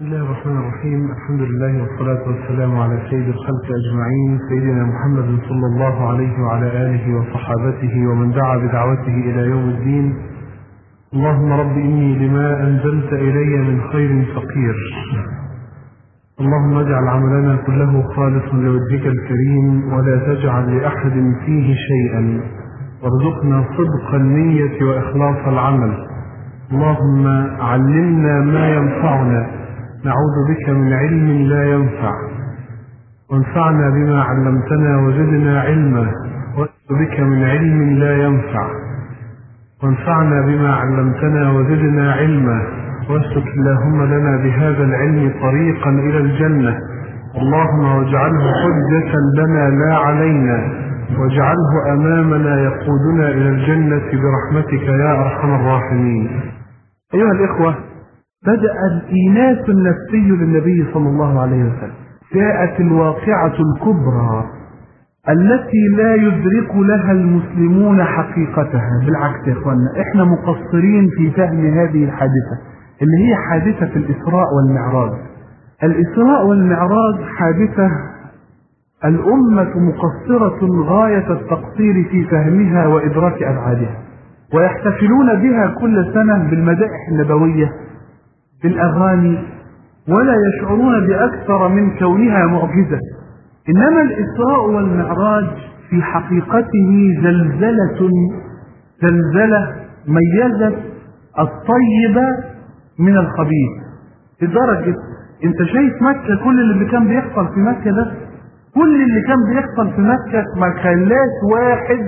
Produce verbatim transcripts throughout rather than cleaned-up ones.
بسم الله الرحمن الرحيم. الحمد لله والصلاة والسلام على سيد الخلق أجمعين، سيدنا محمد صلى الله عليه وعلى آله وصحابته ومن دعا بدعوته إلى يوم الدين. اللهم رب إني لما أنزلت إلي من خير فقير، اللهم اجعل عملنا كله خالصا لوجهك الكريم ولا تجعل لأحد فيه شيئا، وارزقنا صدق النية وإخلاص العمل. اللهم علمنا ما ينفعنا، نعوذ بك من علم لا ينفع، وانفعنا بما علمتنا وزدنا علما، ونعوذ بك من علم لا ينفع، وانفعنا بما علمتنا وزدنا علما، واسلك اللهم لنا بهذا العلم طريقا إلى الجنة، اللهم واجعله حجة لنا لا علينا، واجعله أمامنا يقودنا إلى الجنة برحمتك يا أرحم الراحمين. أيها الإخوة، بدأ الإيناس النفسي للنبي صلى الله عليه وسلم. جاءت الواقعة الكبرى التي لا يدرك لها المسلمون حقيقتها. بالعكس يا إخوانا، إحنا مقصرين في فهم هذه الحادثة اللي هي حادثة الإسراء والمعراج. الإسراء والمعراج حادثة الأمة مقصرة غاية التقصير في فهمها وإدراك أبعادها، ويحتفلون بها كل سنة بالمدائح النبوية بالأغاني، ولا يشعرون بأكثر من كونها معجزة. إنما الإسراء والمعراج في حقيقته زلزلة زلزلة ميزت الطيب من الخبيث، لدرجة انت شايف مكة، كل اللي كان بيحصل في مكة ده، كل اللي كان بيحصل في مكة ما خلاش واحد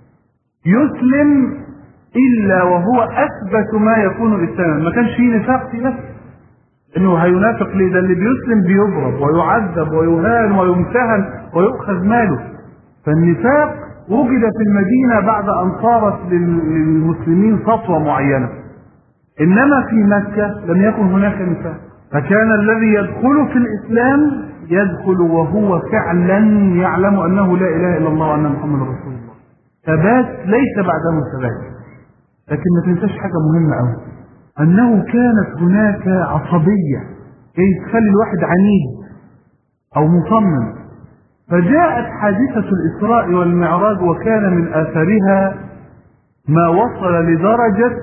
يسلم إلا وهو أثبت ما يكون إسلاما. ما كانش فيه نفاق في نفسه إنه هينافق ليه، ده اللي بيسلم بيضرب ويعذب ويهان ويمتهن ويؤخذ ماله. فالنفاق وجد في المدينة بعد أن صارت للمسلمين سطوة معينة، إنما في مكة لم يكن هناك نفاق. فكان الذي يدخل في الإسلام يدخل وهو فعلا يعلم أنه لا إله إلا الله وأن محمد رسول الله. ثبات ليس بعده ثبات. لكن ما تنساش حاجة مهمة أوي، أنه كانت هناك عصبية كي تخلي الواحد عنيد أو مصمم. فجاءت حادثة الإسراء والمعراج، وكان من آثارها ما وصل لدرجة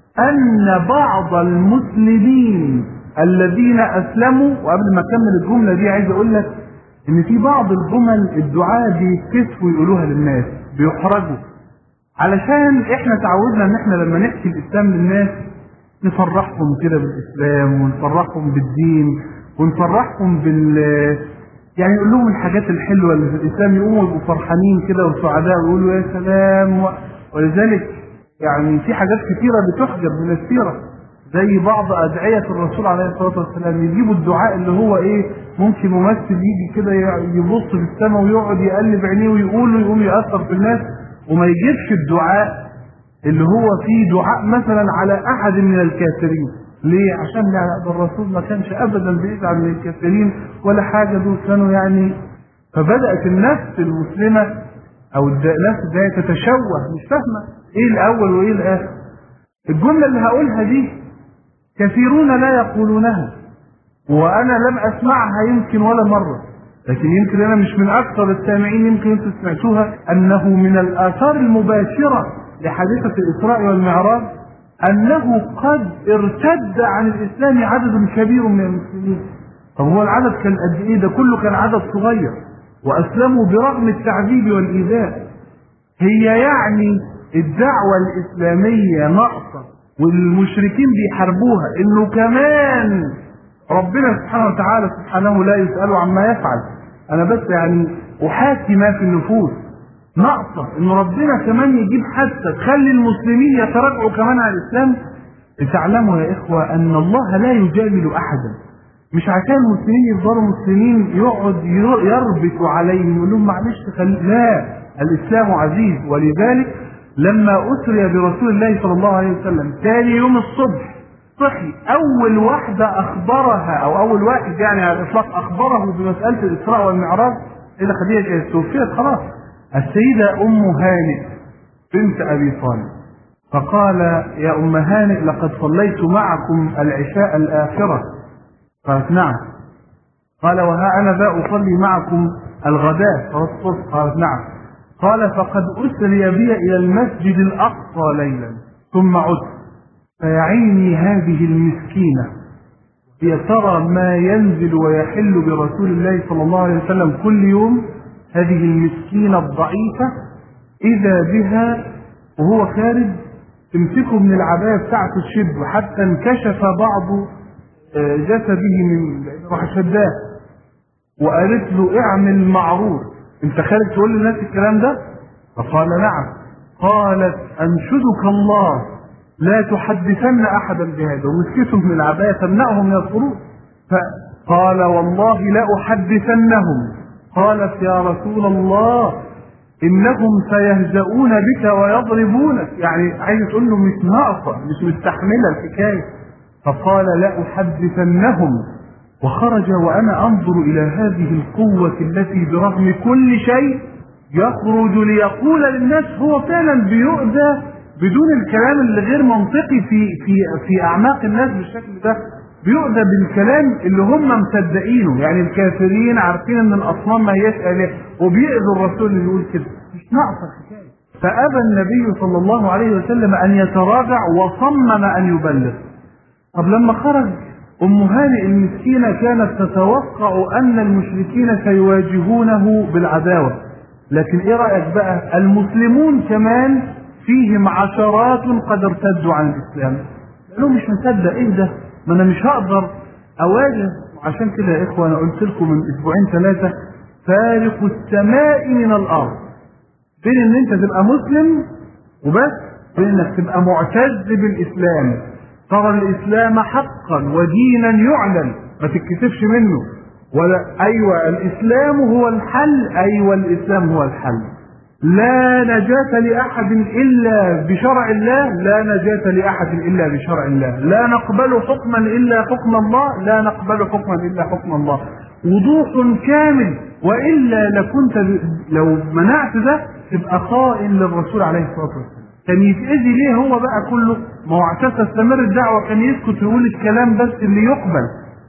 أن بعض المسلمين الذين أسلموا، وقبل ما أكمل الجملة دي عايز أقول لك إن في بعض الجمل الدعاة بيتكسفوا يقولوها للناس، بيحرجوا، علشان إحنا تعودنا إن إحنا لما نحكي الإسلام للناس نفرحهم كده بالإسلام، ونفرحهم بالدين، ونفرحهم بال يعني نقول لهم الحاجات الحلوة اللي في الإسلام، يقوموا يبقوا فرحانين كده وسعداء ويقولوا يا سلام. ولذلك يعني في حاجات كثيرة بتحجب من السيرة، زي بعض أدعية الرسول عليه الصلاة والسلام. يجيبوا الدعاء اللي هو إيه، ممكن ممثل يجي كده يبص في السماء ويقعد يقلب عينيه ويقول ويقوم يأثر في الناس، وما يجيبش الدعاء اللي هو فيه دعاء مثلا على أحد من الكافرين. ليه؟ عشان يعني الرسول ما كانش أبدا بيدعى من الكافرين ولا حاجة، دول كانوا يعني. فبدأت النفس المسلمة أو النفس ده تتشوه، مش فاهمة إيه الأول وإيه الآخر. الجملة اللي هقولها دي كثيرون لا يقولونها، وأنا لم أسمعها يمكن ولا مرة، لكن يمكن أنا مش من أكثر السامعين، يمكن أنتم سمعتوها، أنه من الآثار المباشرة لحادثة الإسراء والمعراج أنه قد ارتد عن الإسلام عدد كبير من المسلمين. طب هو العدد كان قد إيه؟ ده كله كان عدد صغير، وأسلموا برغم التعذيب والإيذاء. هي يعني الدعوة الإسلامية ناقصة والمشركين بيحاربوها، إنه كمان ربنا سبحانه وتعالى سبحانه لا يسأل عما يفعل. أنا بس يعني أحاكي ما في النفوس، ناقصة إن ربنا كمان يجيب حتى تخلي المسلمين يتراجعوا كمان على الإسلام. تعلموا يا إخوة أن الله لا يجامل أحدا، مش عشان المسلمين يفضلوا مسلمين يقعد يربط عليهم يقول لهم معلش خلي، لا، الإسلام عزيز. ولذلك لما أسري برسول الله صلى الله عليه وسلم ثاني يوم الصبح صحي، أول واحدة أخبرها أو أول واحد يعني على الإطلاق أخبره بمسألة الإسراء والمعراج إلى خديجة توفيت خلاص، السيدة أم هانئ بنت أبي طالب. فقال: يا أم هانئ لقد صليت معكم العشاء الآخرة قالت نعم. قال وها أنا ذا أصلي معكم الغداء والصبح. قالت نعم. قال فقد أسري بي إلى المسجد الأقصى ليلا ثم عدت فيعيني هذه المسكينة هي ترى ما ينزل ويحل برسول الله صلى الله عليه وسلم كل يوم. هذه المسكينة الضعيفة إذا بها وهو خارج تمسكه من العباية بتاعته الشد حتى انكشف بعض جسده من راح شداه وقالت له اعمل معروف، انت خارج تقول للناس الكلام ده؟ فقال نعم. قالت انشدك الله لا تحدثن احدا بهذا، ومسكته من العباية تمنعهم من الخروج. فقال والله لا احدثنهم. قالت يا رسول الله انهم سيهزؤون بك ويضربونك، يعني عايز تقول له مش ناقصه مش مستحمله الحكايه. فقال لا احدثنهم. وخرج وانا انظر الى هذه القوه التي برغم كل شيء يخرج ليقول للناس، هو فعلا بيؤذى بدون الكلام اللي غير منطقي في في في اعماق الناس بالشكل ده، بيؤذى بالكلام اللي هم مصدقينه، يعني الكافرين عارفين ان الاصنام ما هياش اله وبيؤذوا الرسول اللي يقول كده، مش ناقصه الحكايه. فابى النبي صلى الله عليه وسلم ان يتراجع وصمم ان يبلغ. طب لما خرج ام هانئ المسكينه كانت تتوقع ان المشركين سيواجهونه بالعداوه، لكن ايه رايك بقى المسلمون كمان فيهم عشرات قد ارتدوا عن الاسلام، لانه مش مصدق ايه ده، ما انا مش هقدر اواجه. وعشان كده يا اخوه انا قلت لكم من اسبوعين ثلاثه فارق السماء من الارض بين ان انت تبقى مسلم وبس، بين انك تبقى معتز بالاسلام، ترى الاسلام حقا ودينا يعلن ما تتكسفش منه، ولا ايوه الاسلام هو الحل، ايوه الاسلام هو الحل، لا نجاة لأحد إلا بشرع الله، لا نجاة لأحد إلا بشرع الله، لا نقبل حكما إلا حكم الله، لا نقبل حكما إلا حكم الله، وضوح كامل. وإلا لكنت لو منعت ده تبقى خائن للرسول عليه الصلاة والسلام. كان يتأذي ليه هو بقى كله؟ ما هو عشان تستمر الدعوة كان يسكت ويقول الكلام بس اللي يقبل.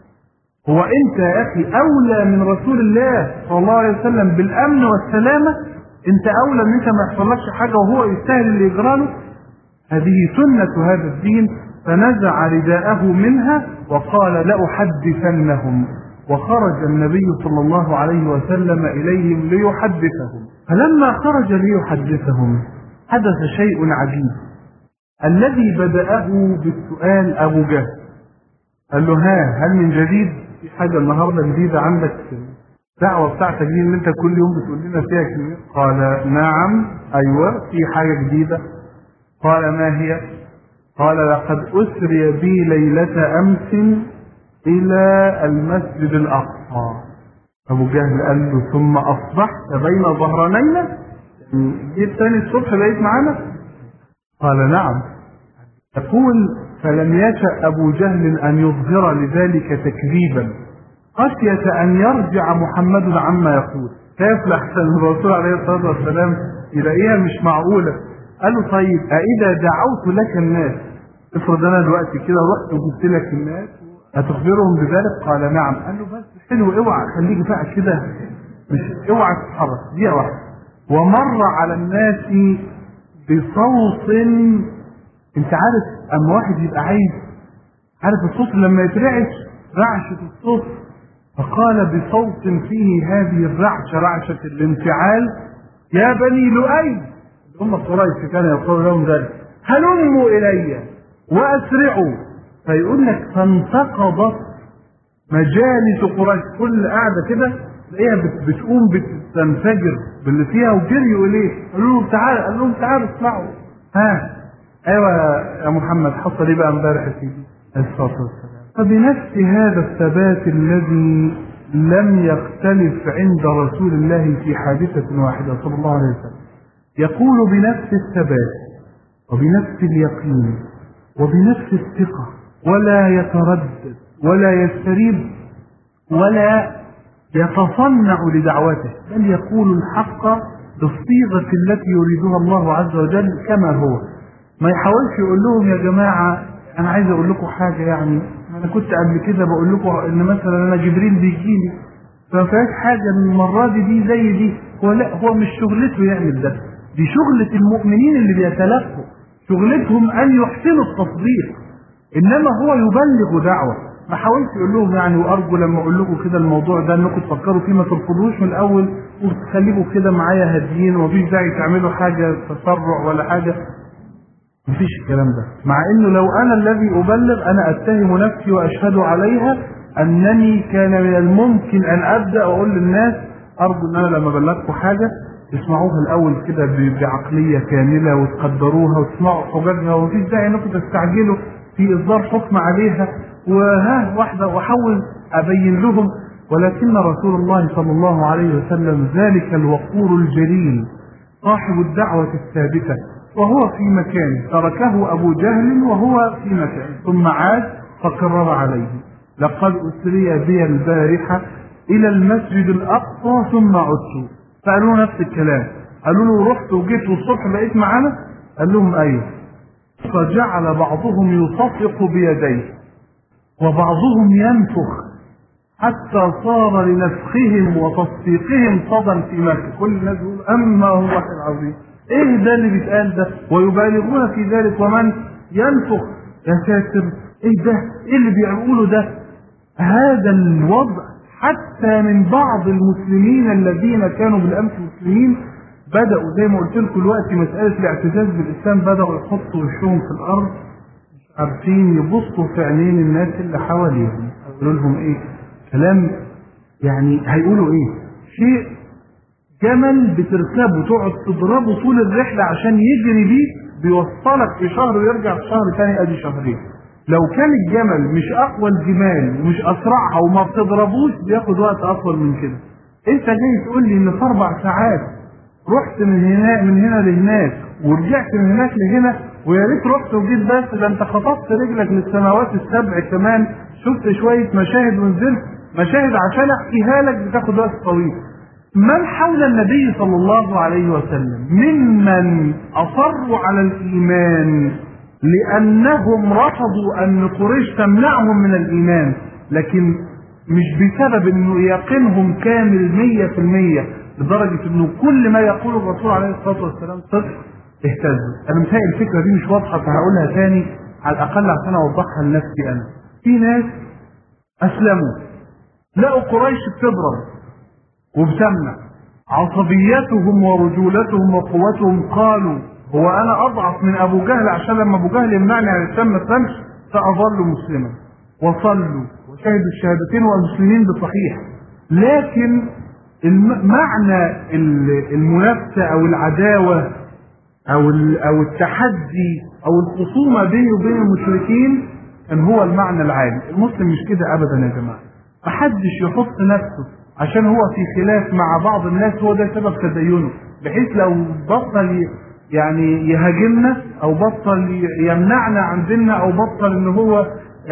هو أنت يا أخي أولى من رسول الله صلى الله عليه وسلم بالأمن والسلامة، انت اولى ان انت ما يحصلكش حاجه وهو يستاهل اللي يجراله. هذه سنه هذا الدين. فنزع رداءه منها وقال لاحدثنهم، وخرج النبي صلى الله عليه وسلم اليهم ليحدثهم. فلما خرج ليحدثهم حدث شيء عجيب. الذي بدأه بالسؤال ابو جهل، قال له ها هل من جديد؟ في حاجه النهارده جديده عندك الدعوة بتاعتك دي اللي انت كل يوم بتقول لنا فيها كلمة؟ قال نعم ايوه في حاجة جديدة. قال ما هي؟ قال لقد اسري بي ليلة امس الى المسجد الاقصى. ابو جهل قال له ثم اصبحت بين ظهرانينا، جيت تاني الصبح بقيت معانا؟ قال نعم. يقول فلم يشأ ابو جهل ان يظهر لذلك تكذيبا خشية أن يرجع محمد عما يقول، خاف لحسن الرسول عليه الصلاة والسلام يلاقيها مش معقولة. قال له طيب أإذا دعوت لك الناس، افرض أنا دلوقتي كده رحت وجبت لك الناس هتخبرهم بذلك؟ قال نعم. قال له بس حلو، اوعى خليك بقى كده، مش اوعى تتحرك دقيقة واحدة. ومر على الناس بصوت، انت عارف اما واحد يبقى عايز عارف الصوت لما يترعش رعشة الصوت، فقال بصوت فيه هذه الرعشة رعشة الانفعال يا بني لؤي، هم قريش كان يقول لهم ذلك، هلموا إلي وأسرعوا. فيقول لك فانتقضت مجالس قريش، كل قاعدة كده تلاقيها بتقوم بتنفجر باللي فيها وجريوا إليه، قالوا لهم تعالوا، قال لهم تعالوا اسمعوا. ها أيوة يا محمد حصل إيه بقى امبارح يا سيدي عليه الصلاة والسلام؟ فبنفس هذا الثبات الذي لم يختلف عند رسول الله في حادثة واحدة صلى الله عليه وسلم، يقول بنفس الثبات وبنفس اليقين وبنفس الثقة، ولا يتردد ولا يستريب ولا يتصنع لدعوته، بل يقول الحق بالصيغة التي يريدها الله عز وجل كما هو. ما يحاولش يقول لهم يا جماعة أنا عايز أقول لكم حاجة، يعني انا كنت قبل كده بقول لكم ان مثلا انا جبريل بيجيلي، فما فيهاش حاجه من المره دي دي زي دي. هو لا، هو مش شغلته يعمل ده، دي شغله المؤمنين اللي بيتلقوا، شغلتهم ان يحسنوا التصديق، انما هو يبلغ دعوه. ما حاولش يقول لهم يعني، وارجو لما اقول لكم كده الموضوع ده انكم تفكروا فيه، ما ترفضوش من الاول وتخليكم كده معايا هاديين، ومفيش داعي تعملوا حاجه تسرع ولا حاجه. مفيش الكلام ده، مع انه لو انا الذي ابلغ انا اتهم نفسي واشهد عليها انني كان من الممكن ان ابدا اقول للناس ارجو ان انا لما بلغكم حاجه تسمعوها الاول كده بعقليه كامله وتقدروها وتسمعوا حججها، ومفيش داعي انكم تستعجلوا في اصدار حكم عليها وها واحده واحاول ابين لهم. ولكن رسول الله صلى الله عليه وسلم ذلك الوقور الجليل صاحب الدعوه الثابته، وهو في مكان تركه أبو جهل وهو في مكان، ثم عاد فكرر عليه: لقد أسري بي البارحة إلى المسجد الأقصى ثم عدت. فقالوا نفس الكلام، قالوا له رحت وجيت والصبح بقيت معانا؟ قال لهم أيوه. فجعل بعضهم يصفق بيديه وبعضهم ينفخ حتى صار لنفخهم وتصفيقهم صدى في مكة. كل الناس يقول أما هو الله العظيم، ايه ده اللي بيتقال ده؟ ويبالغون في ذلك. ومن ينفخ يا ساتر، ايه ده؟ ايه اللي بيقولوا ده؟ هذا الوضع حتى من بعض المسلمين الذين كانوا بالامس مسلمين بدأوا زي ما قلت لكم دلوقتي مسألة الاعتزاز بالاسلام، بدأوا يحطوا وشهم في الارض، مش عارفين يبصوا في عينين الناس اللي حواليهم. يقولوا لهم ايه؟ كلام يعني هيقولوا ايه؟ شيء جمل بتركبه تقعد تضربه طول الرحله عشان يجري بيه، بيوصلك في شهر ويرجع في شهر ثاني، ادي شهرين. لو كان الجمل مش اقوى الجمال ومش اسرعها وما بتضربوش بياخد وقت اطول من كده. انت جاي تقول لي ان في اربع ساعات رحت من هنا من هنا لهناك ورجعت من هناك لهنا، ويا ريت رحت وجيت بس، ده انت خطفت رجلك للسماوات السبع كمان، شفت شويه مشاهد ونزلت مشاهد عشان احكيها لك بتاخد وقت طويل. من حول النبي صلى الله عليه وسلم ممن أصروا على الإيمان لأنهم رفضوا أن قريش تمنعهم من الإيمان، لكن مش بسبب أنه يقينهم كامل مية في المية لدرجة أنه كل ما يقول الرسول عليه الصلاة والسلام صدق، اهتزوا. أنا متهيأ الفكرة دي مش واضحة، فهقولها تاني على الأقل عشان أوضحها لنفسي أنا. في ناس أسلموا لقوا قريش بتضرب وبتمنع، عصبيتهم ورجولتهم وقوتهم قالوا هو انا اضعف من ابو جهل عشان لما ابو جهل يمنعني عن الاسلام ما اسلمش؟ فاظل مسلما وصلوا وشهدوا الشهادتين والمسلمين بصحيح. لكن معنى المنافسه او العداوه او او التحدي او الخصومه بيني وبين المشركين كان هو المعنى العام. المسلم مش كده ابدا يا جماعه، محدش يحط نفسه عشان هو في خلاف مع بعض الناس هو ده سبب تدينه، بحيث لو بطل يعني يهاجمنا او بطل يمنعنا عن ديننا او بطل ان هو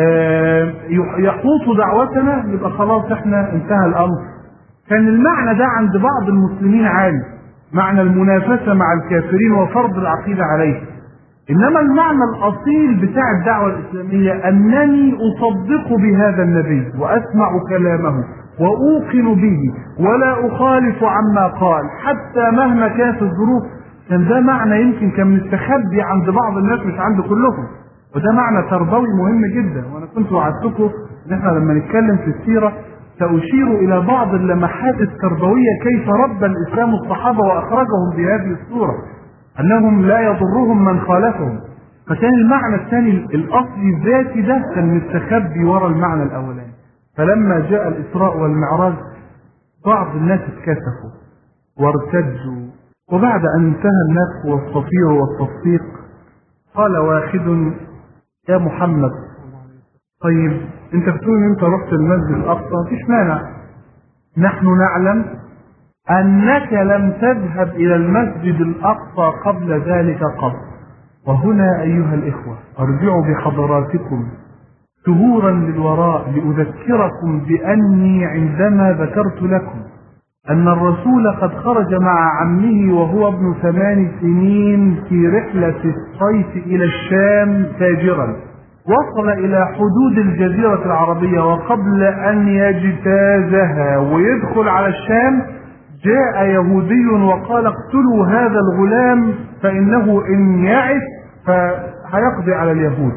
يقوط دعوتنا يبقى خلاص احنا انتهى الامر. كان المعنى ده عند بعض المسلمين عالي، معنى المنافسة مع الكافرين وفرض العقيدة عليه. انما المعنى الاصيل بتاع الدعوة الاسلامية انني اصدق بهذا النبي واسمع كلامه وأوقن به ولا أخالف عما قال حتى مهما كانت الظروف. كان ده معنى يمكن كان مستخبي عند بعض الناس مش عند كلهم، وده معنى تربوي مهم جدا. وأنا كنت وعدتكم إن احنا لما نتكلم في السيرة سأشير إلى بعض اللمحات التربوية كيف ربى الإسلام الصحابة وأخرجهم بهذه الصورة، أنهم لا يضرهم من خالفهم. فكان المعنى الثاني الأصلي الذاتي ده كان مستخبي وراء المعنى الأولاني. فلما جاء الإسراء والمعراج بعض الناس اتكسفوا وارتجوا، وبعد أن انتهى النفخ والصفير والتصفيق قال واحد يا محمد طيب انت بتقول ان انت رحت المسجد الأقصى، مفيش مانع، نحن نعلم أنك لم تذهب إلى المسجد الأقصى قبل ذلك قط. وهنا أيها الإخوة أرجع بحضراتكم شهورا للوراء لأذكركم بأني عندما ذكرت لكم أن الرسول قد خرج مع عمه وهو ابن ثمان سنين في رحلة الصيف إلى الشام تاجرا، وصل إلى حدود الجزيرة العربية، وقبل أن يجتازها ويدخل على الشام جاء يهودي وقال اقتلوا هذا الغلام فإنه إن يعث فهيقضي على اليهود.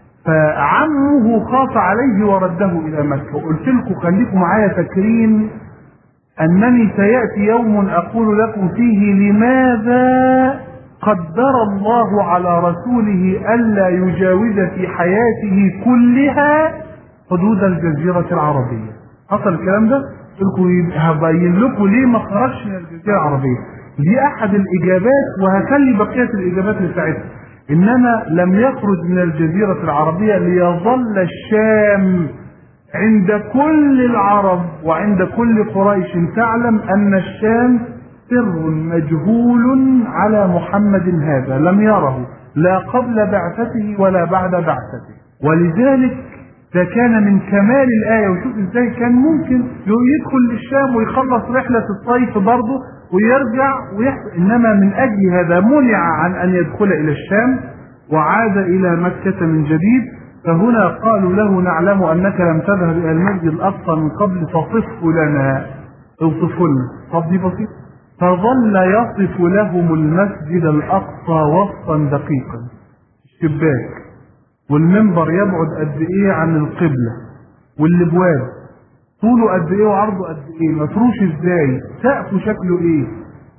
فعمه خاف عليه ورده إلى مكة. وقلت لكم خليكم معايا فاكرين أنني سيأتي يوم أقول لكم فيه لماذا قدر الله على رسوله ألا يجاوز في حياته كلها حدود الجزيرة العربية. حصل الكلام ده؟ هبين لكم ليه ما خرجش من الجزيرة العربية. دي أحد الإجابات، وهخلي بقية الإجابات لساعتها. إنما لم يخرج من الجزيرة العربية ليظل الشام عند كل العرب وعند كل قريش تعلم أن الشام سر مجهول على محمد هذا، لم يره لا قبل بعثته ولا بعد بعثته. ولذلك ده كان من كمال الآية. وشوف ازاي كان ممكن يدخل للشام ويخلص رحلة الصيف برضه ويرجع ويحصل، إنما من أجل هذا منع عن أن يدخل إلى الشام وعاد إلى مكة من جديد. فهنا قالوا له نعلم أنك لم تذهب إلى المسجد الأقصى من قبل فصفه لنا، اوصفه لنا. طب دي بسيط. فظل يصف لهم المسجد الأقصى وصفا دقيقا، الشباك والمنبر يبعد قد ايه عن القبلة، والابواب طوله قد ايه وعرضه قد ايه، مفروش ازاي، سقفه شكله ايه،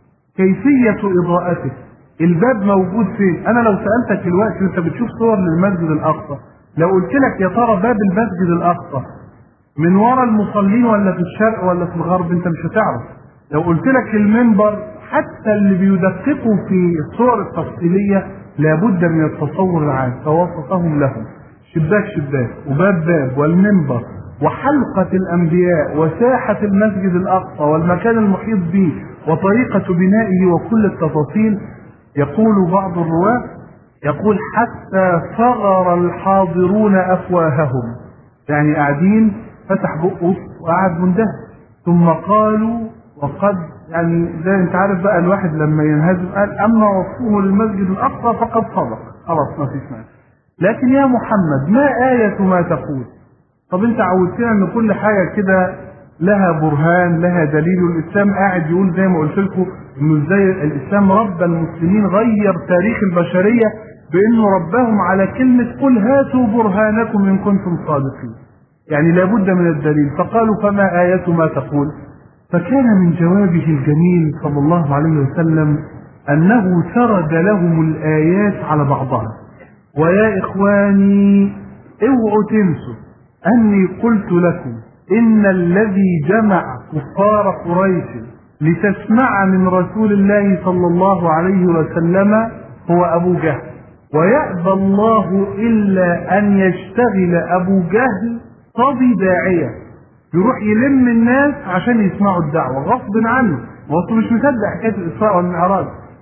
كيفية اضاءته، الباب موجود فين. انا لو سألتك الوقت انت بتشوف صور للمسجد الاقصى، لو قلت لك يا ترى باب المسجد الاقصى من ورا المصلين ولا في الشرق ولا في الغرب، انت مش هتعرف. لو قلت لك المنبر، حتى اللي بيدققوا في الصور التفصيلية لابد من التصور العام. فوصفهم لهم شباك شباك وباب باب والمنبر وحلقة الأنبياء وساحة المسجد الأقصى والمكان المحيط به وطريقة بنائه وكل التفاصيل. يقول بعض الرواة يقول حتى صغر الحاضرون أفواههم، يعني قاعدين فتح بقه وقعد منده، ثم قالوا وقد، يعني زي انت عارف بقى الواحد لما ينهزم قال اما وصفه للمسجد الاقصى فقد صدق، خلاص ما فيش مانع. لكن يا محمد ما آية ما تقول؟ طب انت عودتنا ان كل حاجة كده لها برهان لها دليل، والاسلام قاعد يقول زي ما قلت لكم انه ازاي الاسلام رب المسلمين، غير تاريخ البشرية بانه ربهم على كلمة قل هاتوا برهانكم ان كنتم صادقين، يعني لابد من الدليل. فقالوا فما آية ما تقول؟ فكان من جوابه الجميل صلى الله عليه وسلم أنه سرد لهم الآيات على بعضها. ويا إخواني اوعوا تنسوا أني قلت لكم إن الذي جمع كفار قريش لتسمع من رسول الله صلى الله عليه وسلم هو أبو جهل، ويأبى الله إلا أن يشتغل أبو جهل صبي داعية يروح يلم الناس عشان يسمعوا الدعوة غصب عنه، وهو مش مصدق حكاية الإسراء والمعراج.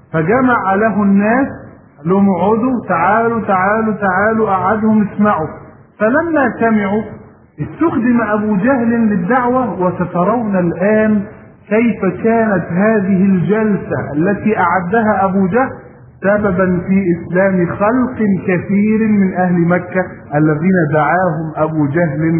فجمع له الناس قال لهم اقعدوا تعالوا تعالوا تعالوا، قعدهم اسمعوا. فلما سمعوا استخدم أبو جهل للدعوة. وسترون الآن كيف كانت هذه الجلسة التي أعدها أبو جهل سببا في إسلام خلق كثير من أهل مكة الذين دعاهم أبو جهل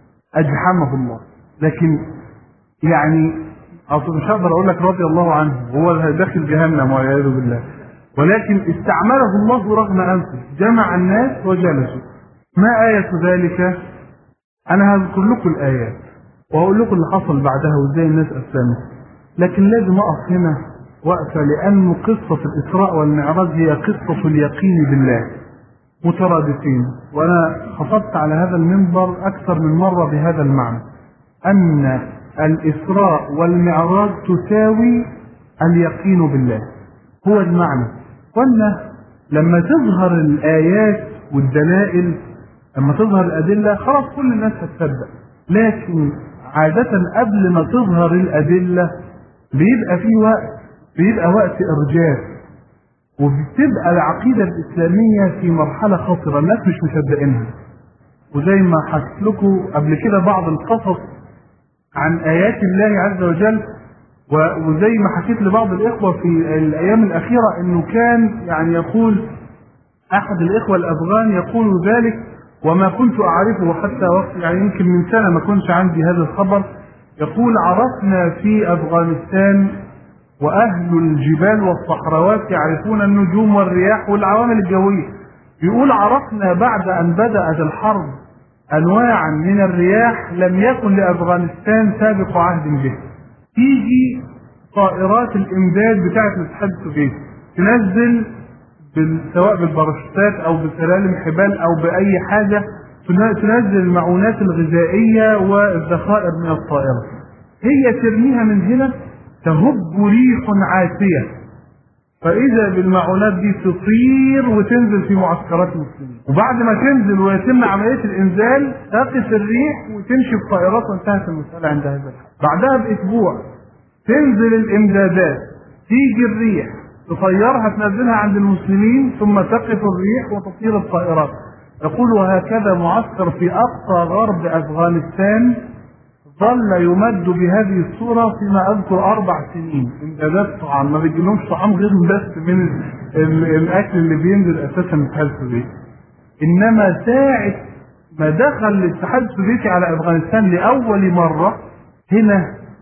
أجحمه الله. لكن يعني أصلا مش هقدر أقول لك رضي الله عنه، هو داخل جهنم والعياذ بالله، ولكن استعمله الله رغم أنفه، جمع الناس وجلسوا. ما آية ذلك؟ أنا هذكر لكم الآيات وأقول لكم اللي حصل بعدها وإزاي الناس أسلمت، لكن لازم أقف هنا وقفة، لأن قصة الإسراء والمعراج هي قصة اليقين بالله مترادفين. وأنا خطبت على هذا المنبر أكثر من مرة بهذا المعنى، أن الإسراء والمعراج تساوي اليقين بالله، هو المعنى. وأن لما تظهر الآيات والدلائل، لما تظهر الأدلة خلاص كل الناس هتصدق، لكن عادة قبل ما تظهر الأدلة بيبقى في وقت، بيبقى وقت إرجاف، وبتبقى العقيدة الإسلامية في مرحلة خطرة الناس مش مصدقينها. وزي ما حكيت لكم قبل كده بعض القصص عن آيات الله عز وجل، وزي ما حكيت لبعض الإخوة في الأيام الأخيرة إنه كان يعني يقول أحد الإخوة الأفغان يقول ذلك، وما كنت أعرفه حتى وقت يعني يمكن من سنة ما كنتش عندي هذا الخبر. يقول عرفنا في أفغانستان وأهل الجبال والصحراوات يعرفون النجوم والرياح والعوامل الجوية. بيقول عرفنا بعد أن بدأت الحرب أنواعا من الرياح لم يكن لأفغانستان سابق عهد به. تيجي طائرات الإمداد بتاعة الاتحاد السوفيتي تنزل سواء بالباراشوتات أو بسلالم حبال أو بأي حاجة، تنزل المعونات الغذائية والذخائر من الطائرة. هي ترميها من هنا تهب ريح عاتية، فإذا بالمعونات دي تطير وتنزل في معسكرات المسلمين، وبعد ما تنزل ويتم عملية الإنزال تقف الريح وتمشي بطائرات وانتهت المسألة عند هذا الحد. بعدها بأسبوع تنزل الإمدادات، تيجي الريح تطيرها تنزلها عند المسلمين، ثم تقف الريح وتطير الطائرات. يقول وهكذا معسكر في أقصى غرب أفغانستان ظل يمد بهذه الصورة فيما أذكر أربع سنين. إمدادات طعام، ما بيجيلهمش طعام غير بس من الأكل اللي بينزل أساسا من الاتحاد السوفيتي. إنما ساعة ما دخل الاتحاد السوفيتي على أفغانستان لأول مرة، هنا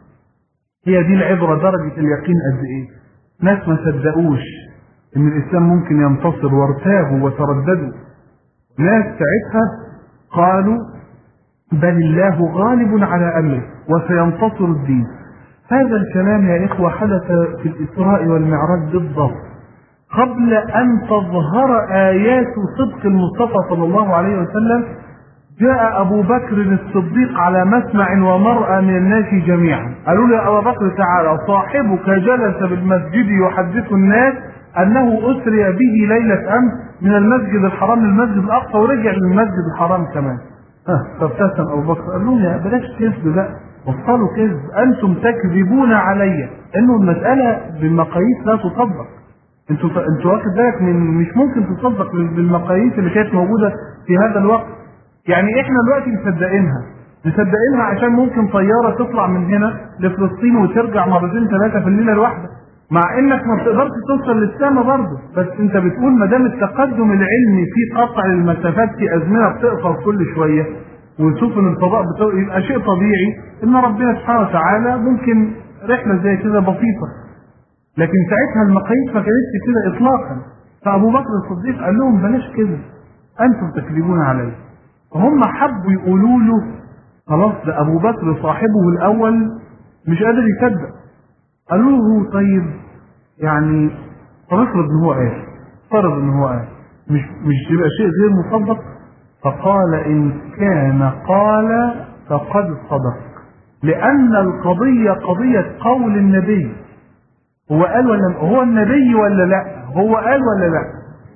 هي دي العبرة، درجة اليقين قد إيه. ناس ما صدقوش إن الإسلام ممكن ينتصر وارتابوا وترددوا. ناس ساعتها قالوا بل الله غالب على أمره وسينتصر الدين. هذا الكلام يا إخوة حدث في الإسراء والمعراج بالضبط قبل أن تظهر آيات صدق المصطفى صلى الله عليه وسلم. جاء أبو بكر الصديق على مسمع ومرأى من الناس جميعا، قالوا له يا أبا بكر تعالى، صاحبك جلس بالمسجد يحدث الناس أنه أسري به ليلة أمس من المسجد الحرام للمسجد الأقصى ورجع للمسجد الحرام كمان. فابتسم أبو بكر قال لهم يا بلاش كذب بقى، وصلوا كذب، أنتم تكذبون علي، إنه المسألة بالمقاييس لا تطبق. أنتوا أنتوا واخد بالك من مش ممكن تصدق بالمقاييس اللي كانت موجودة في هذا الوقت. يعني إحنا دلوقتي مصدقينها مصدقينها عشان ممكن طيارة تطلع من هنا لفلسطين وترجع مرتين ثلاثة في الليلة الواحدة، مع إنك ما بتقدرش توصل للسماء برضه. بس أنت بتقول ما دام التقدم العلمي في قطع المسافات في أزمنة بتقصر كل شوية وسفن الفضاء بتو... يبقى شيء طبيعي إن ربنا سبحانه وتعالى ممكن رحلة زي كده بسيطة. لكن ساعتها المقاييس ما كانتش كده إطلاقا. فأبو بكر الصديق قال لهم بلاش كده، أنتم تكذبون علي. فهم حبوا يقولوا له خلاص ده أبو بكر صاحبه الأول مش قادر يصدق. قالوا له طيب يعني طب افرض ان هو قال، فرض ان هو قال مش مش يبقى شيء غير مصدق. فقال ان كان قال فقد صدق، لان القضيه قضيه قول النبي. هو قال ولا هو النبي ولا لا؟ هو قال ولا لا؟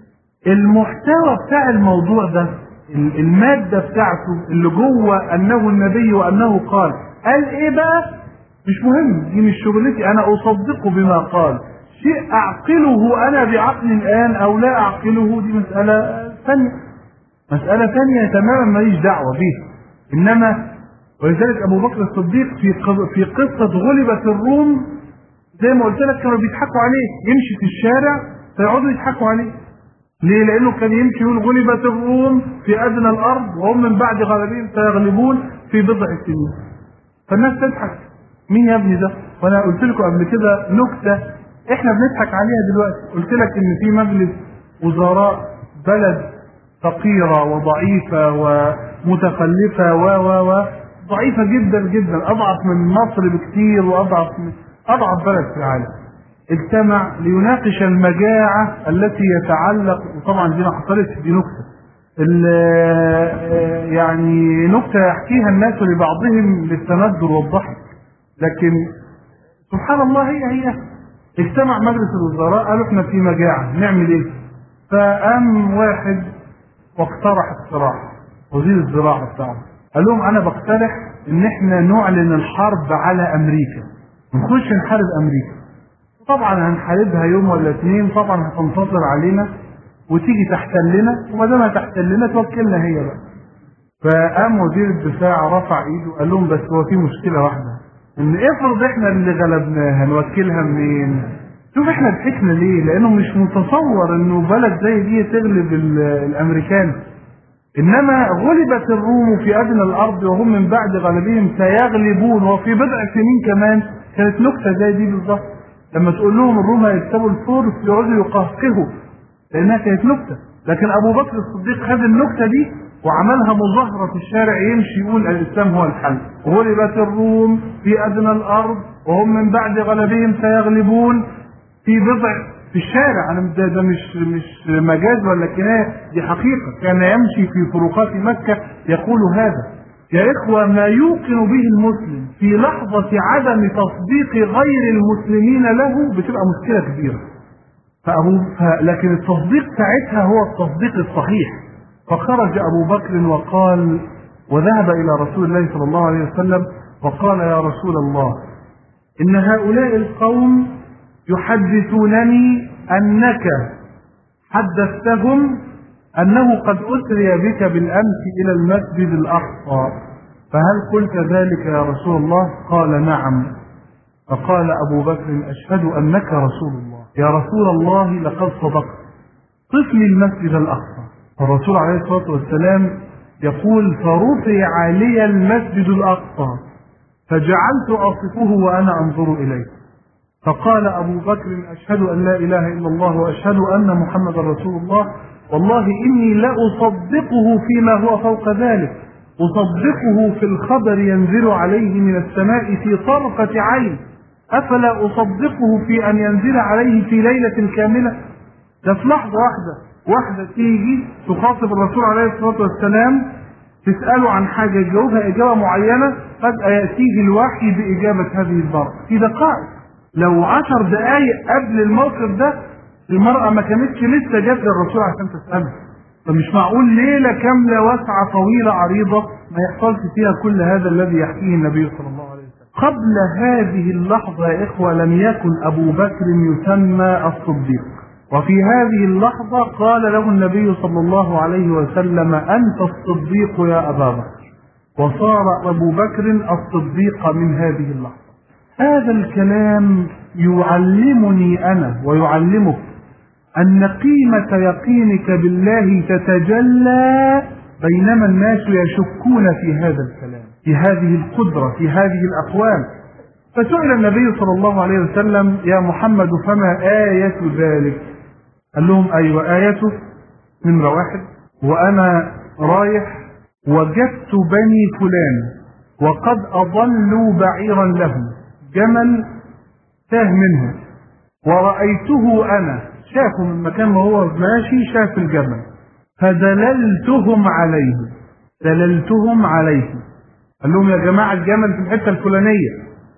المحتوى بتاع الموضوع ده، الماده بتاعته اللي جوه انه النبي وانه قال، قال ايه بقى؟ مش مهم، دي مش شغلتي، انا اصدقه بما قال. شيء اعقله انا بعقل الان او لا اعقله دي مسألة ثانية، مسألة ثانية تماما ماليش دعوة بيها. انما ولذلك ابو بكر الصديق في في قصة غلبت الروم زي ما قلت لك كانوا بيضحكوا عليه، يمشي في الشارع فيقعدوا يضحكوا عليه. ليه؟ لانه كان يمشي يقول غلبت الروم في ادنى الارض وهم من بعد غلبهم سيغلبون في بضع سنين. فالناس تضحك، مين يا ابني ده؟ وانا قلت لكم قبل كده نكته احنا بنضحك عليها دلوقتي. قلت لك ان في مجلس وزراء بلد فقيره وضعيفه ومتخلفه و و و ضعيفه جدا جدا، اضعف من مصر بكثير واضعف من اضعف بلد في العالم، اجتمع ليناقش المجاعه التي يتعلق، وطبعا دي ما حصلتش، دي نكته يعني نكته يحكيها الناس لبعضهم للتندر والضحك، لكن سبحان الله هي هي. اجتمع مجلس الوزراء قالوا احنا في مجاعة نعمل ايه؟ فقام واحد واقترح اقتراح، وزير الزراعة بتاعه قال لهم انا بقترح ان احنا نعلن الحرب على امريكا، نخش نحارب امريكا. طبعا هنحاربها يوم ولا اثنين، طبعا هتنتصر علينا وتيجي تحتلنا، وما دام هتحتلنا توكلنا هي بقى. فقام وزير الدفاع رفع ايده قال لهم بس هو في مشكلة واحدة، ان افرض احنا اللي غلبناها نوكلها منين؟ شوف احنا ضحكنا ليه؟ لانه مش متصور انه بلد زي دي تغلب الامريكان. إنما غلبت الروم في أدنى الأرض وهم من بعد غلبهم سيغلبون، وفي بضع سنين كمان. كانت نكتة زي دي بالظبط، لما تقول لهم الروم هيكسبوا الفرس يقعدوا يقهقهوا، لأنها كانت نكتة. لكن أبو بكر الصديق خد النكتة دي وعملها مظاهرة في الشارع، يمشي يقول الإسلام هو الحل. غلبت الروم في أدنى الأرض وهم من بعد غلبهم سيغلبون، في بضع في الشارع. أنا ده, ده مش مش مجاز ولا كناية، دي حقيقة. كان يمشي في طرقات مكة يقول هذا. يا إخوة، ما يوقن به المسلم في لحظة عدم تصديق غير المسلمين له بتبقى مشكلة كبيرة. فأبو لكن التصديق ساعتها هو التصديق الصحيح. فخرج أبو بكر وقال وذهب إلى رسول الله صلى الله عليه وسلم وقال يا رسول الله، إن هؤلاء القوم يحدثونني أنك حدثتهم أنه قد أسري بك بالأمس إلى المسجد الأقصى، فهل قلت ذلك يا رسول الله؟ قال نعم. فقال أبو بكر أشهد أنك رسول الله. يا رسول الله لقد صدقت، صف لي المسجد الأقصى. الرسول عليه الصلاة والسلام يقول فرفع لي المسجد الأقصى فجعلت أصفه وأنا أنظر إليه. فقال أبو بكر أشهد أن لا إله إلا الله وأشهد أن محمد رسول الله، والله إني لأصدقه فيما هو فوق ذلك، أصدقه في الخبر ينزل عليه من السماء في طرفة عين، أفلا أصدقه في أن ينزل عليه في ليلة كاملة؟ ده في لحظة واحدة واحدة تيجي تخاطب الرسول عليه الصلاة والسلام، تسأله عن حاجة يجاوبها إجابة معينة، فجأة يأتيه الوحي بإجابة هذه المرأة في دقائق. لو عشر دقايق قبل الموقف ده المرأة ما كانتش لسه جت للرسول عشان تسأله. فمش معقول ليلة كاملة واسعة طويلة عريضة ما يحصلش فيها كل هذا الذي يحكيه النبي صلى الله عليه وسلم. قبل هذه اللحظة يا إخوة لم يكن أبو بكر يسمى الصديق، وفي هذه اللحظة قال له النبي صلى الله عليه وسلم أنت الصديق يا أبا بكر، وصار أبو بكر الصديق من هذه اللحظة. هذا الكلام يعلمني أنا ويعلمك أن قيمة يقينك بالله تتجلى بينما الناس يشكون في هذا الكلام، في هذه القدرة، في هذه الأقوال. فسئل النبي صلى الله عليه وسلم يا محمد فما آية ذلك؟ قال لهم أيوة آيته نمرة واحد، وأنا رايح وجدت بني فلان وقد أضلوا بعيرا لهم، جمل تاه منه، ورأيته أنا، شافه من مكان ما هو ماشي، شاف الجمل فدللتهم عليه دللتهم عليه قال لهم يا جماعة الجمل في الحتة الفلانية.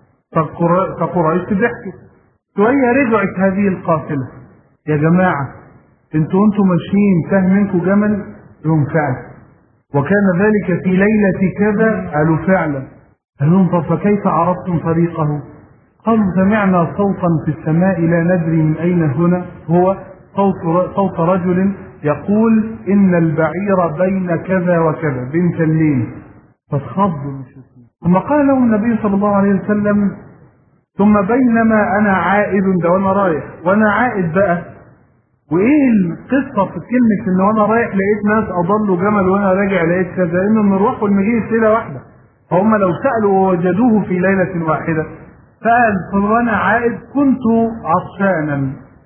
فقريش ضحكوا شوية، رجعت هذه القافلة يا جماعة انتوا انتوا ماشيين تاه منكم جمل؟ لهم فعلا، وكان ذلك في ليلة كذا. قالوا فعلا. قال لهم طب فكيف عرفتم طريقه؟ قالوا سمعنا صوتا في السماء لا ندري من أين هنا هو، صوت, صوت رجل يقول إن البعير بين كذا وكذا بين تلين. فاتخضوا المشركين. ثم قال لهم النبي صلى الله عليه وسلم ثم بينما أنا عائد، ده وأنا رايح وأنا عائد بقى. وإيه القصة في كلمة إن وأنا رايح لقيت ناس أضلوا جمل وأنا راجع لقيت كذا؟ إنه المروح والمجيء في ليلة واحدة، فهم لو سألوا ووجدوه في ليلة واحدة. فقال وأنا عائد كنت عطشانا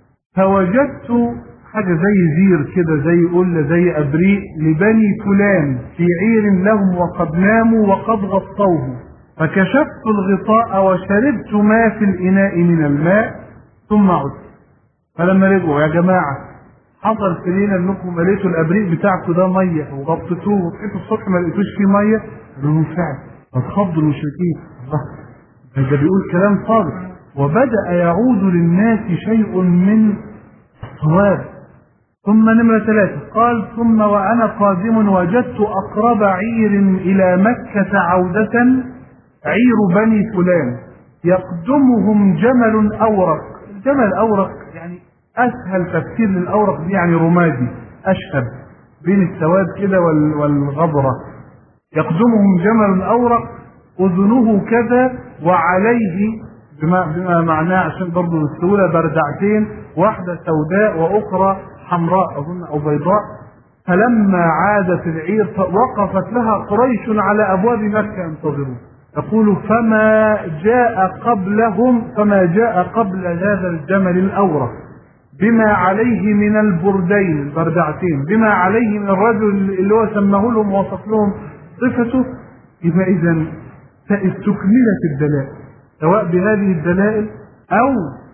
فوجدت حاجة زي زير كده، زي قلة، زي أبريق لبني فلان في عير لهم وقد ناموا وقد غطوه، فكشفت الغطاء وشربت ما في الإناء من الماء ثم عدت. فلما رجعوا يا جماعة حصل في ليلة انكم لقيتوا الأبريق بتاعكم ده مية وغطيتوه وصحيتوا الصبح ما لقيتوش فيه مية؟ قالوا لهم فعلا. فاتخضوا المشركين، الله ده بيقول كلام صادق. وبدأ يعود للناس شيء من الصواب. ثم نمرة ثلاثة قال ثم وأنا قادم وجدت أقرب عير إلى مكة عودة عير بني فلان يقدمهم جمل أورق. الجمل أورق يعني أسهل تفسير للأورق دي يعني رمادي أشهب بين السواد كده والغبرة. يقدمهم جمل أورق أذنه كذا وعليه بما, بما معناه عشان برضه السهولة بردعتين، واحدة سوداء وأخرى حمراء أظن أو بيضاء. فلما عادت العير وقفت لها قريش على أبواب مكة ينتظرون. يقول فما جاء قبلهم فما جاء قبل هذا الجمل الأورق بما عليه من البردين البردعتين، بما عليه من الرجل اللي هو سماه لهم ووصف لهم صفته. يبقى إذا استكملت الدلائل، سواء بهذه الدلائل أو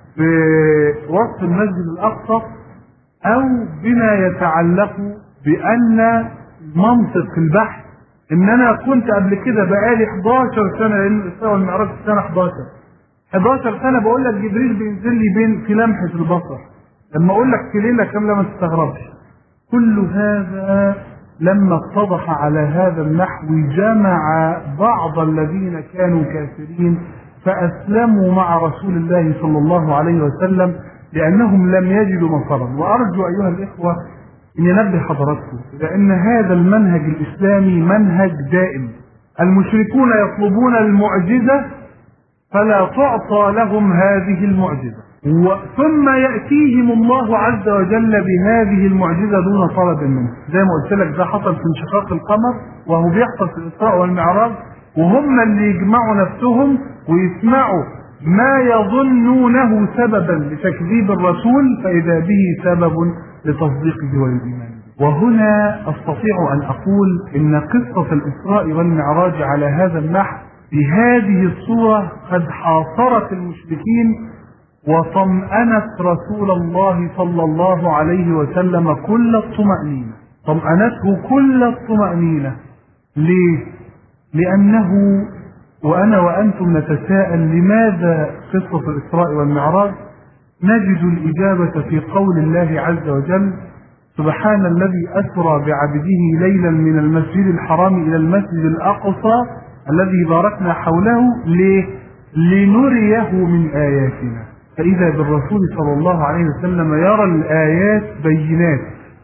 بوصف المسجد الأقصى أو بما يتعلق بأن منطق البحث. إن أنا كنت قبل كده بقالي حداشر سنة، لأن الإسراء والمعراج في سنة حداشر حداشر سنة بقول لك جبريل بينزل لي بين في لمحة البصر، لما أقول لك في ليلة كاملة ما تستغربش. كل هذا لما اتضح على هذا النحو جمع بعض الذين كانوا كافرين فأسلموا مع رسول الله صلى الله عليه وسلم لأنهم لم يجدوا مصرا. وأرجو أيها الإخوة أن ينبه حضراتكم لأن هذا المنهج الإسلامي منهج دائم. المشركون يطلبون المعجزة فلا تعطى لهم هذه المعجزة، ثم يأتيهم الله عز وجل بهذه المعجزة دون طلب منه. زي ما قلت لك ده حصل في انشقاق القمر، وهو بيحصل في الإسراء والمعراج، وهم اللي يجمعوا نفسهم ويسمعوا ما يظنونه سببا لتكذيب الرسول فإذا به سبب لتصديقه والإيمان. وهنا أستطيع أن أقول إن قصة الإسراء والمعراج على هذا النحو بهذه الصورة قد حاصرت المشركين وطمأنت رسول الله صلى الله عليه وسلم كل الطمأنينة، طمأنته كل الطمأنينة. ليه؟ لأنه وأنا وأنتم نتساءل لماذا قصة الإسراء والمعراج؟ نجد الإجابة في قول الله عز وجل: سبحان الذي أسرى بعبده ليلا من المسجد الحرام إلى المسجد الأقصى الذي باركنا حوله ليه؟ لنريه من آياتنا. فإذا بالرسول صلى الله عليه وسلم يرى الآيات بينات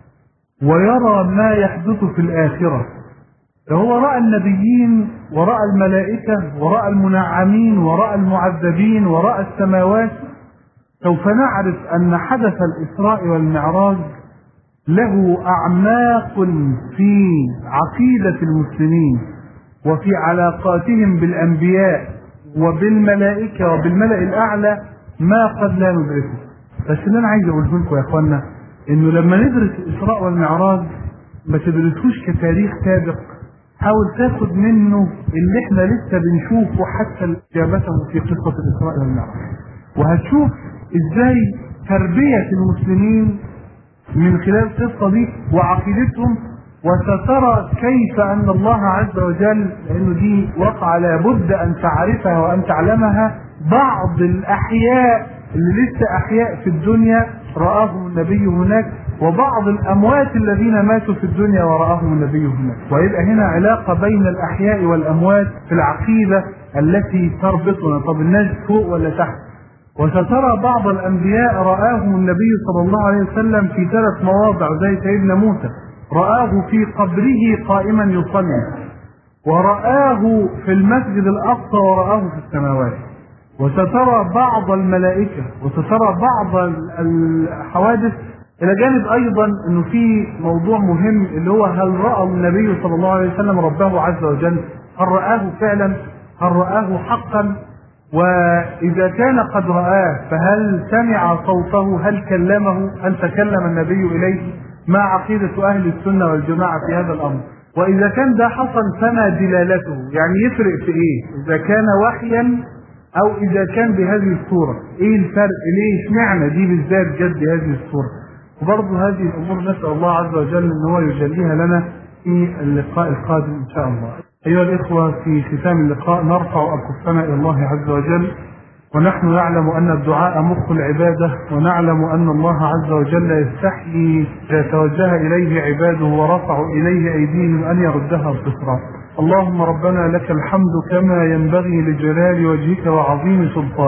ويرى ما يحدث في الآخرة. فهو رأى النبيين ورأى الملائكة ورأى المنعمين ورأى المعذبين ورأى السماوات. سوف نعرف أن حدث الإسراء والمعراج له أعماق في عقيدة المسلمين وفي علاقاتهم بالأنبياء وبالملائكة وبالملأ الأعلى ما قد لا ندركه. بس اللي أنا عايز أقوله لكم يا أخوانا إنه لما ندرس الإسراء والمعراج ما تدرسوش كتاريخ سابق، حاول تاخد منه اللي احنا لسه بنشوفه حتى إجابته في قصة الإسراء والمعراج، وهتشوف إزاي تربية المسلمين من خلال القصة دي وعقيدتهم، وسترى كيف أن الله عز وجل، لأنه دي وقع لابد أن تعرفها وأن تعلمها، بعض الأحياء اللي لسه أحياء في الدنيا رآهم النبي هناك، وبعض الأموات الذين ماتوا في الدنيا ورآهم النبي هناك. ويبقى هنا علاقة بين الأحياء والأموات في العقيدة التي تربطنا. طب الناس فوق ولا تحت؟ وسترى بعض الأنبياء رآهم النبي صلى الله عليه وسلم في ثلاث مواضع، زي سيدنا موسى رآه في قبره قائما يصلي، ورآه في المسجد الأقصى، ورآه في السماوات. وسترى بعض الملائكة وسترى بعض الحوادث، إلى جانب أيضا أنه في موضوع مهم اللي هو هل رأى النبي صلى الله عليه وسلم ربه عز وجل؟ هل رآه فعلا؟ هل رآه حقا؟ وإذا كان قد رآه فهل سمع صوته؟ هل كلمه؟ هل تكلم النبي إليه؟ ما عقيدة أهل السنة والجماعة في هذا الأمر؟ وإذا كان ده حصل فما دلالته؟ يعني يفرق في إيه؟ إذا كان وحيا أو إذا كان بهذه الصورة، إيه الفرق؟ ليه اشمعنى دي بالذات جد بهذه الصورة؟ وبرضه هذه الأمور نسأل الله عز وجل أن هو يجليها لنا في اللقاء القادم إن شاء الله. أيها الإخوة، في ختام اللقاء نرفع أكفنا إلى الله عز وجل، ونحن نعلم أن الدعاء مخ العبادة، ونعلم أن الله عز وجل يستحيي إذا توجه إليه عباده ورفعوا إليه أيديهم أن يردها بصرا. اللهم ربنا لك الحمد كما ينبغي لجلال وجهك وعظيم سلطانك.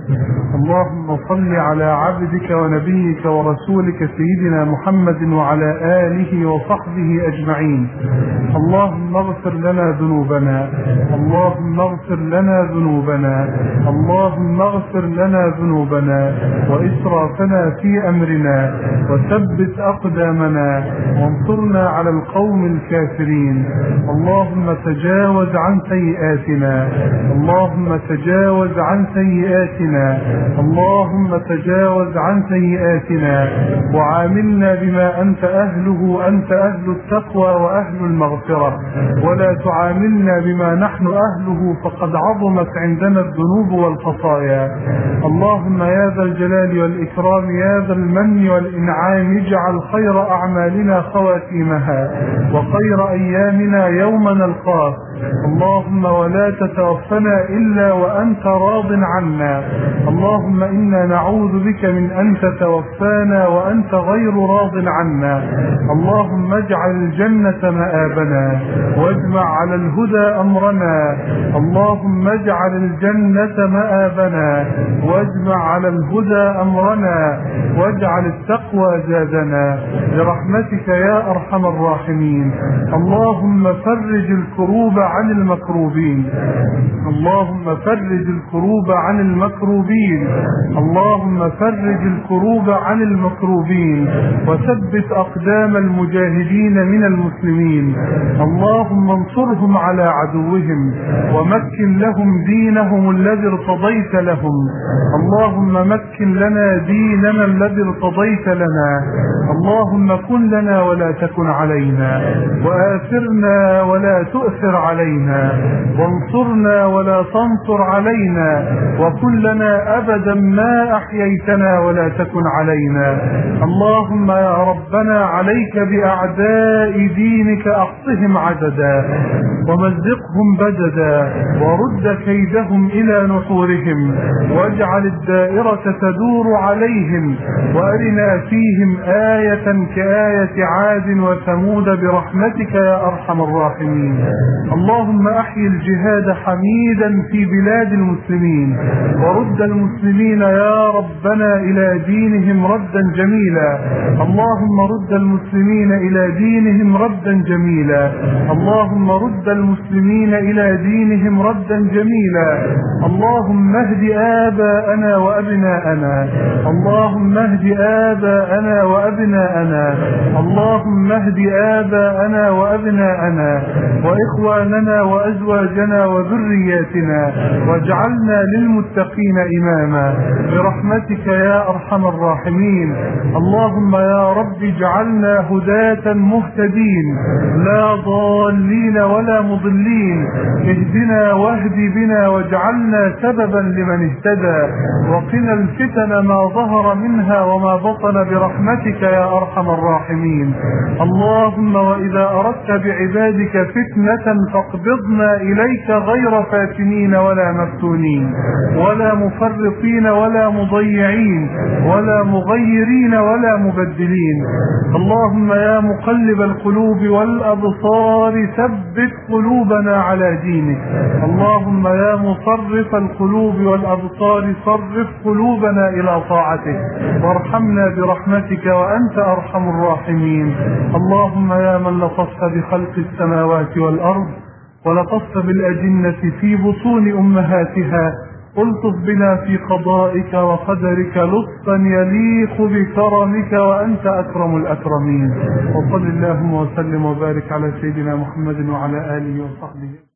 اللهم صل على عبدك ونبيك ورسولك سيدنا محمد وعلى آله وصحبه أجمعين. اللهم اغفر لنا ذنوبنا، اللهم اغفر لنا ذنوبنا، اللهم اغفر لنا ذنوبنا وإسرافنا في أمرنا، وثبت أقدامنا وانصرنا على القوم الكافرين. اللهم تجاوز عن سيئاتنا، اللهم تجاوز عن سيئاتنا، اللهم تجاوز عن سيئاتنا، وعاملنا بما أنت أهله، أنت أهل التقوى وأهل المغفرة، ولا تعاملنا بما نحن أهله فقد عظمت عندنا الذنوب والخطايا. اللهم يا ذا الجلال والإكرام، يا ذا المن والإنعام، اجعل خير أعمالنا خواتيمها وخير أيامنا يوم نلقاك. اللهم ولا تتوفنا إلا وأنت راض عنا. اللهم إنا نعوذ بك من أن تتوفانا وأنت غير راض عنا. اللهم اجعل الجنة مآبنا واجمع على الهدى أمرنا. اللهم اجعل الجنة مآبنا واجمع على الهدى أمرنا، واجعل التقوى زادنا برحمتك يا أرحم الراحمين. اللهم فرج الكروب عن المكروبين، اللهم فرج الكروب عن المكروبين، اللهم فرج الكروب عن المكروبين، وثبت أقدام المجاهدين من المسلمين. اللهم انصرهم على عدوهم ومكن لهم دينهم الذي ارتضيت لهم. اللهم مكن لنا ديننا الذي ارتضيت لنا. اللهم كن لنا ولا تكن علينا، وآثرنا ولا تؤثر علينا، وانصرنا ولا تنصر علينا، وكن لنا أبدا ما أحييتنا ولا تكن علينا. اللهم يا ربنا عليك بأعداء دينك، أحصهم عددا ومزقهم بددا، ورد كيدهم إلى نحورهم، واجعل الدائرة تدور عليهم، وأرنا فيهم آية كآية عاد وثمود برحمتك يا أرحم الراحمين. اللهم أحيي الجهاد حميدا في بلاد المسلمين، ورد المسلمين يا ربنا إلى دينهم ردا جميلا. اللهم رد المسلمين إلى دينهم ردا جميلا، اللهم رد المسلمين إلى دينهم ردا جميلا. اللهم اهد آباءنا وأبناءنا، اللهم اهد آباءنا وأبناءنا، اللهم اهد آباءنا وأبناءنا وإخواننا وأزواجنا وذرياتنا، واجعلنا للمتقين إماما برحمتك يا أرحم الراحمين. اللهم يا رب اجعلنا هداة مهتدين لا ضالين ولا مضلين. اهدنا واهد بنا واجعلنا سببا لمن اهتدى، وقنا الفتن ما ظهر منها وما بطن برحمتك يا أرحم الراحمين. اللهم وإذا أردت بعبادك فتنة فاقبضنا إليك غير فاتنين ولا مفتونين ولا مفرطين ولا مضيعين ولا مغيرين ولا مبدلين. اللهم يا مقلب القلوب والأبصار ثبت قلوبنا على دينك. اللهم يا مصرف القلوب والأبصار صرف قلوبنا إلى طاعتك، وارحمنا برحمتك وأنت أرحم الراحمين. اللهم يا من لطفت بخلق السماوات والأرض ولطفت بالأجنة في بطون أمهاتها، الطف بنا في قضائك وقدرك لطفا يليق بكرمك وأنت أكرم الأكرمين. وصل اللهم وسلم وبارك على سيدنا محمد وعلى آله وصحبه.